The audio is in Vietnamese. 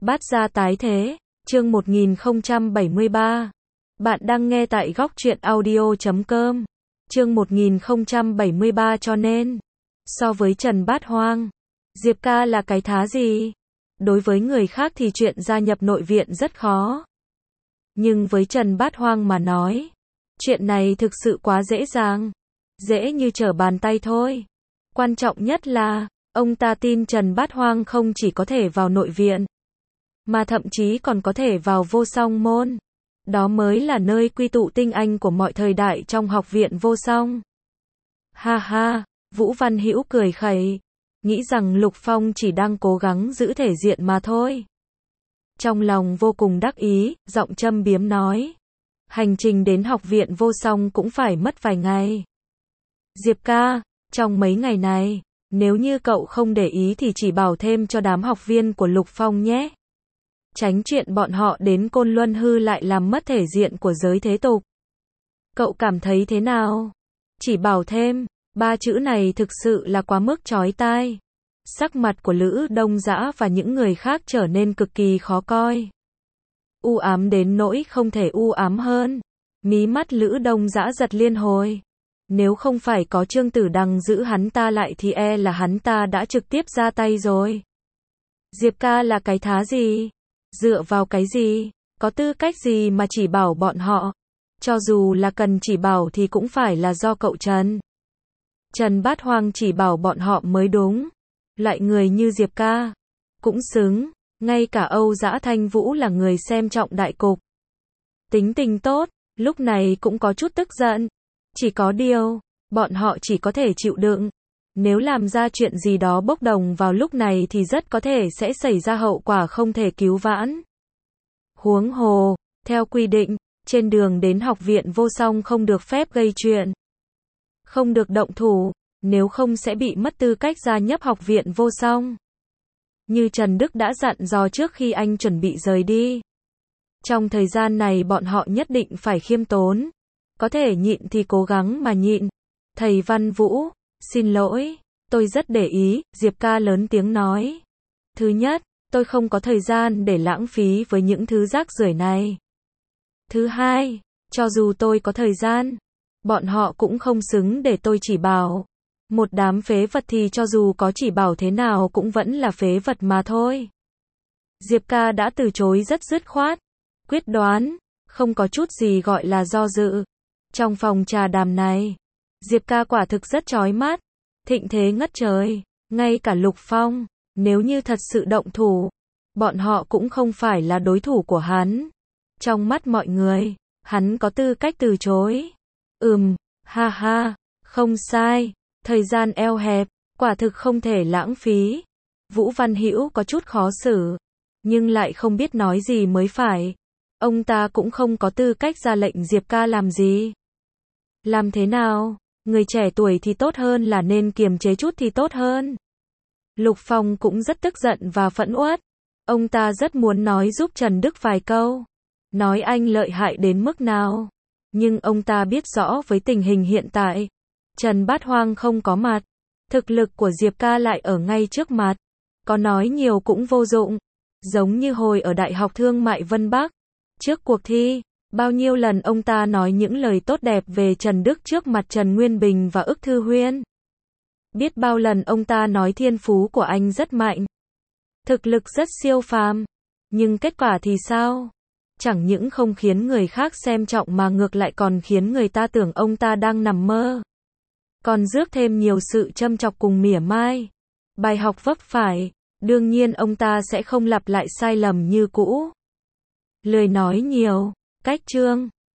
Bát gia tái thế, chương 1073. Bạn đang nghe tại góc truyện audio.com. Chương 1073 cho nên, so với Trần Bát Hoang, Diệp ca là cái thá gì? Đối với người khác thì chuyện gia nhập nội viện rất khó. Nhưng với Trần Bát Hoang mà nói, chuyện này thực sự quá dễ dàng. Dễ như trở bàn tay thôi. Quan trọng nhất là, ông ta tin Trần Bát Hoang không chỉ có thể vào nội viện, mà thậm chí còn có thể vào Vô Song môn. Đó mới là nơi quy tụ tinh anh của mọi thời đại trong học viện Vô Song. Ha ha, Vũ Văn Hữu cười khẩy, nghĩ rằng Lục Phong chỉ đang cố gắng giữ thể diện mà thôi. Trong lòng vô cùng đắc ý, giọng châm biếm nói. Hành trình đến học viện Vô Song cũng phải mất vài ngày. Diệp ca, trong mấy ngày này, nếu như cậu không để ý thì chỉ bảo thêm cho đám học viên của Lục Phong nhé. Tránh chuyện bọn họ đến Côn Luân Hư lại làm mất thể diện của giới thế tục. Cậu cảm thấy thế nào? Chỉ bảo thêm, ba chữ này thực sự là quá mức chói tai. Sắc mặt của Lữ Đông Dã và những người khác trở nên cực kỳ khó coi. U ám đến nỗi không thể u ám hơn. Mí mắt Lữ Đông Dã giật liên hồi. Nếu không phải có Trương Tử Đằng giữ hắn ta lại thì e là hắn ta đã trực tiếp ra tay rồi. Diệp ca là cái thá gì? Dựa vào cái gì? Có tư cách gì mà chỉ bảo bọn họ? Cho dù là cần chỉ bảo thì cũng phải là do cậu Trần. Trần Bát Hoang chỉ bảo bọn họ mới đúng. Loại người như Diệp ca cũng xứng. Ngay cả Âu Dã Thanh Vũ là người xem trọng đại cục, tính tình tốt, lúc này cũng có chút tức giận. Chỉ có điều, bọn họ chỉ có thể chịu đựng. Nếu làm ra chuyện gì đó bốc đồng vào lúc này thì rất có thể sẽ xảy ra hậu quả không thể cứu vãn. Huống hồ, theo quy định, trên đường đến học viện Vô Song không được phép gây chuyện, không được động thủ, nếu không sẽ bị mất tư cách gia nhập học viện Vô Song. Như Trần Đức đã dặn dò trước khi anh chuẩn bị rời đi. Trong thời gian này bọn họ nhất định phải khiêm tốn. Có thể nhịn thì cố gắng mà nhịn. Thầy Văn Vũ, xin lỗi, tôi rất để ý, Diệp ca lớn tiếng nói. Thứ nhất, tôi không có thời gian để lãng phí với những thứ rác rưởi này. Thứ hai, cho dù tôi có thời gian, bọn họ cũng không xứng để tôi chỉ bảo. Một đám phế vật thì cho dù có chỉ bảo thế nào cũng vẫn là phế vật mà thôi. Diệp ca đã từ chối rất dứt khoát, quyết đoán, không có chút gì gọi là do dự. Trong phòng trà đàm này, Diệp ca quả thực rất chói mắt, thịnh thế ngất trời, ngay cả Lục Phong, nếu như thật sự động thủ, bọn họ cũng không phải là đối thủ của hắn. Trong mắt mọi người, hắn có tư cách từ chối. Ha ha, không sai, thời gian eo hẹp, quả thực không thể lãng phí. Vũ Văn Hữu có chút khó xử, nhưng lại không biết nói gì mới phải. Ông ta cũng không có tư cách ra lệnh Diệp ca làm gì. Làm thế nào? Người trẻ tuổi thì tốt hơn là nên kiềm chế chút thì tốt hơn. Lục Phong cũng rất tức giận và phẫn uất. Ông ta rất muốn nói giúp Trần Đức vài câu, nói anh lợi hại đến mức nào. Nhưng ông ta biết rõ với tình hình hiện tại, Trần Bát Hoang không có mặt, thực lực của Diệp ca lại ở ngay trước mặt. Có nói nhiều cũng vô dụng. Giống như hồi ở Đại học Thương mại Vân Bắc, trước cuộc thi, bao nhiêu lần ông ta nói những lời tốt đẹp về Trần Đức trước mặt Trần Nguyên Bình và Ức Thư Huyên. Biết bao lần ông ta nói thiên phú của anh rất mạnh, thực lực rất siêu phàm. Nhưng kết quả thì sao? Chẳng những không khiến người khác xem trọng mà ngược lại còn khiến người ta tưởng ông ta đang nằm mơ. Còn rước thêm nhiều sự châm chọc cùng mỉa mai. Bài học vấp phải, đương nhiên ông ta sẽ không lặp lại sai lầm như cũ. Lười nói nhiều, cách chương.